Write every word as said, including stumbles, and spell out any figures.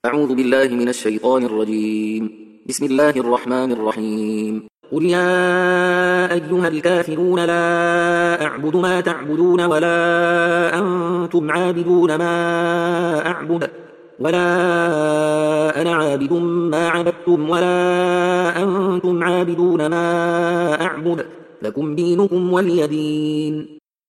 أعوذ بالله من الشيطان الرجيم. بسم الله الرحمن الرحيم. قل يا أيها الكافرون لا أعبد ما تعبدون ولا أنتم عابدون ما أعبد ولا أنا عابد ما عبدتم ولا أنتم عابدون ما أعبد لكم دينكم ولي دين.